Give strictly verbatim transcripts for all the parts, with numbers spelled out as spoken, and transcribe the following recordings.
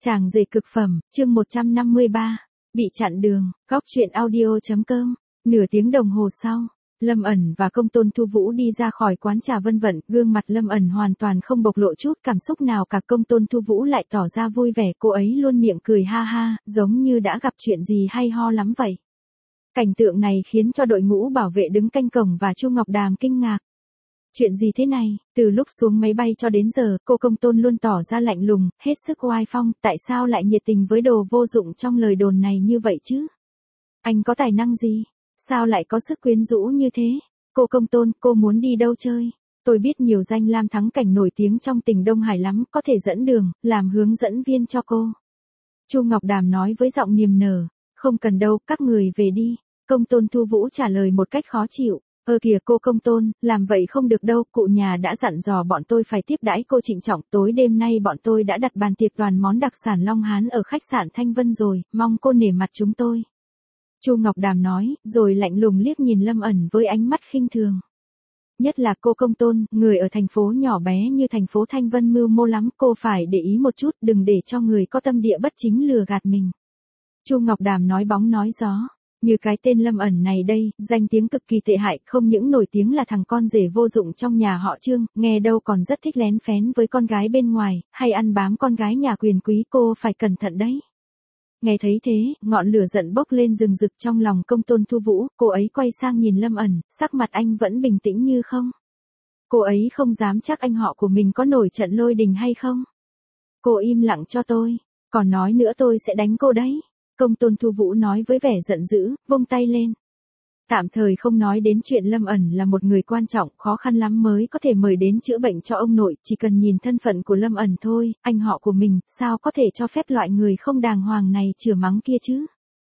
Chàng rể cực phẩm, chương một trăm năm mươi ba, bị chặn đường, góc truyện audio.com. Nửa tiếng đồng hồ sau, Lâm ẩn và Công Tôn Thu Vũ đi ra khỏi quán trà Vân Vận, gương mặt Lâm ẩn hoàn toàn không bộc lộ chút cảm xúc nào cả. Công Tôn Thu Vũ lại tỏ ra vui vẻ, cô ấy luôn miệng cười ha ha, giống như đã gặp chuyện gì hay ho lắm vậy. Cảnh tượng này khiến cho đội ngũ bảo vệ đứng canh cổng và Chu Ngọc Đàm kinh ngạc. Chuyện gì thế này, từ lúc xuống máy bay cho đến giờ, cô Công Tôn luôn tỏ ra lạnh lùng, hết sức oai phong, tại sao lại nhiệt tình với đồ vô dụng trong lời đồn này như vậy chứ? Anh có tài năng gì? Sao lại có sức quyến rũ như thế? Cô Công Tôn, cô muốn đi đâu chơi? Tôi biết nhiều danh lam thắng cảnh nổi tiếng trong tỉnh Đông Hải lắm, có thể dẫn đường, làm hướng dẫn viên cho cô. Chu Ngọc Đàm nói với giọng niềm nở. Không cần đâu, các người về đi. Công Tôn Thu Vũ trả lời một cách khó chịu. Ơ kìa cô Công Tôn, làm vậy không được đâu, cụ nhà đã dặn dò bọn tôi phải tiếp đãi cô trịnh trọng, tối đêm nay bọn tôi đã đặt bàn tiệc toàn món đặc sản Long Hán ở khách sạn Thanh Vân rồi, mong cô nể mặt chúng tôi. Chu Ngọc Đàm nói, rồi lạnh lùng liếc nhìn Lâm ẩn với ánh mắt khinh thường. Nhất là cô Công Tôn, người ở thành phố nhỏ bé như thành phố Thanh Vân mưu mô lắm, cô phải để ý một chút, đừng để cho người có tâm địa bất chính lừa gạt mình. Chu Ngọc Đàm nói bóng nói gió. Như cái tên Lâm ẩn này đây, danh tiếng cực kỳ tệ hại, không những nổi tiếng là thằng con rể vô dụng trong nhà họ Trương, nghe đâu còn rất thích lén phén với con gái bên ngoài, hay ăn bám con gái nhà quyền quý, cô phải cẩn thận đấy. Nghe thấy thế, ngọn lửa giận bốc lên rừng rực trong lòng Công Tôn Thu Vũ, cô ấy quay sang nhìn Lâm ẩn, sắc mặt anh vẫn bình tĩnh như không. Cô ấy không dám chắc anh họ của mình có nổi trận lôi đình hay không. Cô im lặng cho tôi, còn nói nữa tôi sẽ đánh cô đấy. Công Tôn Thu Vũ nói với vẻ giận dữ, vung tay lên. Tạm thời không nói đến chuyện Lâm ẩn là một người quan trọng, khó khăn lắm mới có thể mời đến chữa bệnh cho ông nội, chỉ cần nhìn thân phận của Lâm ẩn thôi, anh họ của mình, sao có thể cho phép loại người không đàng hoàng này chửi mắng kia chứ?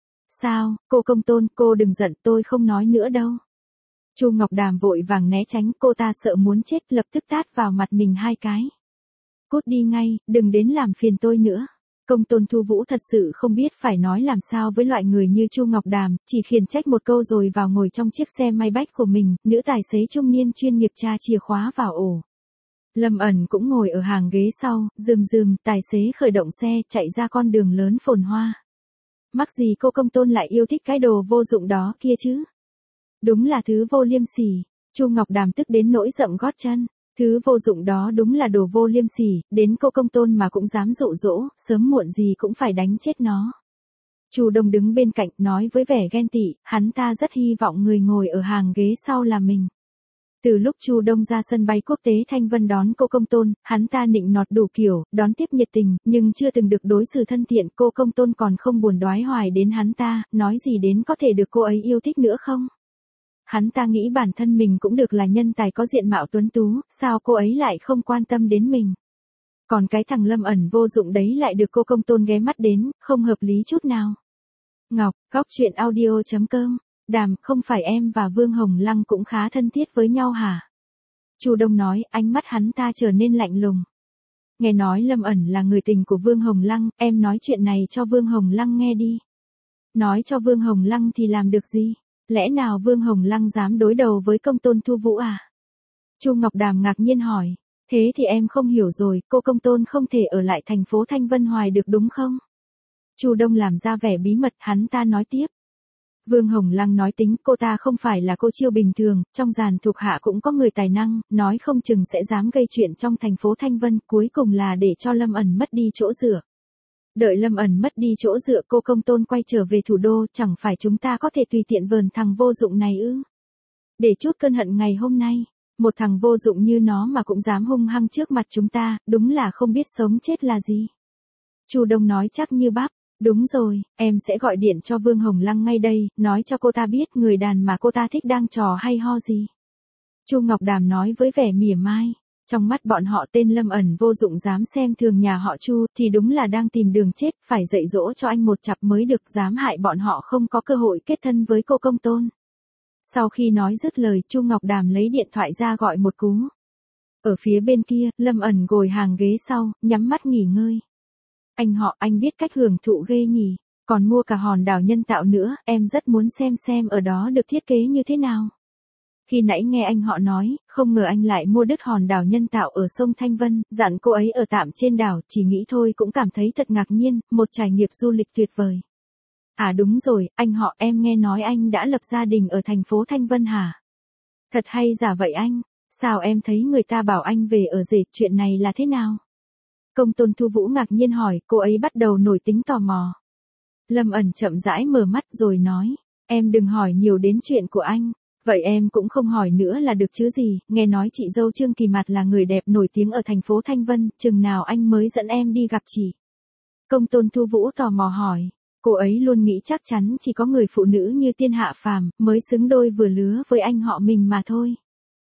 Sao, cô Công Tôn, cô đừng giận, tôi không nói nữa đâu. Chu Ngọc Đàm vội vàng né tránh, cô ta sợ muốn chết, lập tức tát vào mặt mình hai cái. Cút đi ngay, đừng đến làm phiền tôi nữa. Công Tôn Thu Vũ thật sự không biết phải nói làm sao với loại người như Chu Ngọc Đàm, chỉ khiển trách một câu rồi vào ngồi trong chiếc xe Maybach của mình, nữ tài xế trung niên chuyên nghiệp tra chìa khóa vào ổ. Lâm ẩn cũng ngồi ở hàng ghế sau, rườm rườm, tài xế khởi động xe, chạy ra con đường lớn phồn hoa. Mắc gì cô Công Tôn lại yêu thích cái đồ vô dụng đó kia chứ? Đúng là thứ vô liêm sỉ. Chu Ngọc Đàm tức đến nỗi rậm gót chân. Thứ vô dụng đó đúng là đồ vô liêm sỉ, đến cô Công Tôn mà cũng dám dụ dỗ, sớm muộn gì cũng phải đánh chết nó. Chu Đông đứng bên cạnh nói với vẻ ghen tị, hắn ta rất hy vọng người ngồi ở hàng ghế sau là mình. Từ lúc Chu Đông ra sân bay quốc tế Thanh Vân đón cô Công Tôn, hắn ta nịnh nọt đủ kiểu, đón tiếp nhiệt tình, nhưng chưa từng được đối xử thân thiện. Cô Công Tôn còn không buồn đoái hoài đến hắn ta, nói gì đến có thể được cô ấy yêu thích nữa không? Hắn ta nghĩ bản thân mình cũng được là nhân tài có diện mạo tuấn tú, sao cô ấy lại không quan tâm đến mình. Còn cái thằng Lâm ẩn vô dụng đấy lại được cô Công Tôn ghé mắt đến, không hợp lý chút nào. Ngọc, góc truyện audio.com, Đàm, không phải em và Vương Hồng Lăng cũng khá thân thiết với nhau hả? Chu Đông nói, ánh mắt hắn ta trở nên lạnh lùng. Nghe nói Lâm ẩn là người tình của Vương Hồng Lăng, em nói chuyện này cho Vương Hồng Lăng nghe đi. Nói cho Vương Hồng Lăng thì làm được gì? Lẽ nào Vương Hồng Lăng dám đối đầu với Công Tôn Thu Vũ à? Chu Ngọc Đàm ngạc nhiên hỏi, thế thì em không hiểu rồi, cô Công Tôn không thể ở lại thành phố Thanh Vân Hoài được đúng không? Chu Đông làm ra vẻ bí mật, hắn ta nói tiếp. Vương Hồng Lăng nói tính, cô ta không phải là cô chiêu bình thường, trong dàn thuộc hạ cũng có người tài năng, nói không chừng sẽ dám gây chuyện trong thành phố Thanh Vân, cuối cùng là để cho Lâm ẩn mất đi chỗ dựa. Đợi Lâm ẩn mất đi chỗ dựa cô Công Tôn quay trở về thủ đô, chẳng phải chúng ta có thể tùy tiện vờn thằng vô dụng này ư? Để chút cơn hận ngày hôm nay, một thằng vô dụng như nó mà cũng dám hung hăng trước mặt chúng ta, đúng là không biết sống chết là gì. Chu Đông nói chắc như bắp, đúng rồi, em sẽ gọi điện cho Vương Hồng Lăng ngay đây, nói cho cô ta biết người đàn mà cô ta thích đang trò hay ho gì. Chu Ngọc Đàm nói với vẻ mỉa mai. Trong mắt bọn họ tên Lâm ẩn vô dụng dám xem thường nhà họ Chu thì đúng là đang tìm đường chết, phải dạy dỗ cho anh một chặp mới được, dám hại bọn họ không có cơ hội kết thân với cô Công Tôn. Sau khi nói dứt lời, Chu Ngọc Đàm lấy điện thoại ra gọi một cú. Ở phía bên kia, Lâm ẩn ngồi hàng ghế sau, nhắm mắt nghỉ ngơi. Anh họ, anh biết cách hưởng thụ ghê nhỉ, còn mua cả hòn đảo nhân tạo nữa, em rất muốn xem xem ở đó được thiết kế như thế nào. Khi nãy nghe anh họ nói, không ngờ anh lại mua đứt hòn đảo nhân tạo ở sông Thanh Vân, dặn cô ấy ở tạm trên đảo, chỉ nghĩ thôi cũng cảm thấy thật ngạc nhiên, một trải nghiệm du lịch tuyệt vời. À đúng rồi, anh họ, em nghe nói anh đã lập gia đình ở thành phố Thanh Vân hả? Thật hay giả vậy anh? Sao em thấy người ta bảo anh về ở rể, chuyện này là thế nào? Công tôn Thu Vũ ngạc nhiên hỏi, cô ấy bắt đầu nổi tính tò mò. Lâm ẩn chậm rãi mở mắt rồi nói, em đừng hỏi nhiều đến chuyện của anh. Vậy em cũng không hỏi nữa là được chứ gì, nghe nói chị dâu Trương Kỳ Mạt là người đẹp nổi tiếng ở thành phố Thanh Vân, chừng nào anh mới dẫn em đi gặp chị? Công tôn Thu Vũ tò mò hỏi, cô ấy luôn nghĩ chắc chắn chỉ có người phụ nữ như thiên hạ phàm, mới xứng đôi vừa lứa với anh họ mình mà thôi.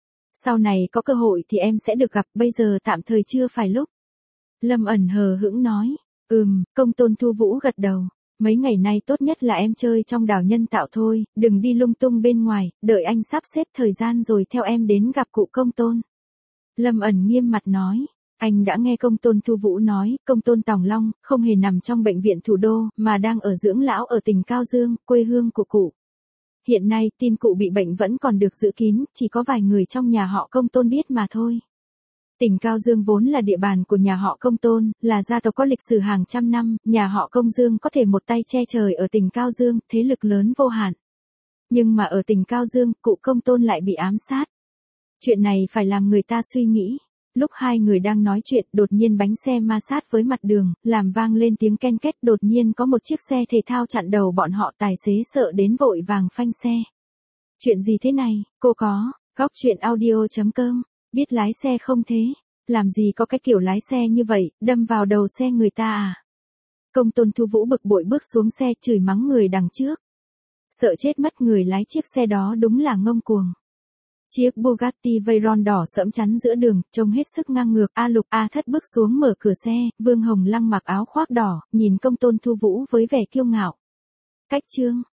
Sau này có cơ hội thì em sẽ được gặp, bây giờ tạm thời chưa phải lúc. Lâm ẩn hờ hững nói, ừm, công tôn Thu Vũ gật đầu. Mấy ngày nay tốt nhất là em chơi trong đảo nhân tạo thôi, đừng đi lung tung bên ngoài, đợi anh sắp xếp thời gian rồi theo em đến gặp cụ công tôn. Lâm ẩn nghiêm mặt nói, anh đã nghe công tôn Thu Vũ nói, công tôn Tòng Long, không hề nằm trong bệnh viện thủ đô, mà đang ở dưỡng lão ở tỉnh Cao Dương, quê hương của cụ. Hiện nay, tin cụ bị bệnh vẫn còn được giữ kín, chỉ có vài người trong nhà họ công tôn biết mà thôi. Tỉnh Cao Dương vốn là địa bàn của nhà họ Công Tôn, là gia tộc có lịch sử hàng trăm năm, nhà họ Công Dương có thể một tay che trời ở tỉnh Cao Dương, thế lực lớn vô hạn. Nhưng mà ở tỉnh Cao Dương, cụ Công Tôn lại bị ám sát. Chuyện này phải làm người ta suy nghĩ. Lúc hai người đang nói chuyện, đột nhiên bánh xe ma sát với mặt đường, làm vang lên tiếng ken két, đột nhiên có một chiếc xe thể thao chặn đầu bọn họ, tài xế sợ đến vội vàng phanh xe. Chuyện gì thế này, cô có, góc chuyện audio chấm com. Biết lái xe không thế? Làm gì có cái kiểu lái xe như vậy, đâm vào đầu xe người ta à? Công tôn Thu Vũ bực bội bước xuống xe chửi mắng người đằng trước. Sợ chết mất, người lái chiếc xe đó đúng là ngông cuồng. Chiếc Bugatti Veyron đỏ sẫm chắn giữa đường, trông hết sức ngang ngược. A Lục A Thất bước xuống mở cửa xe, Vương Hồng Lăng mặc áo khoác đỏ, nhìn công tôn Thu Vũ với vẻ kiêu ngạo. Cách chương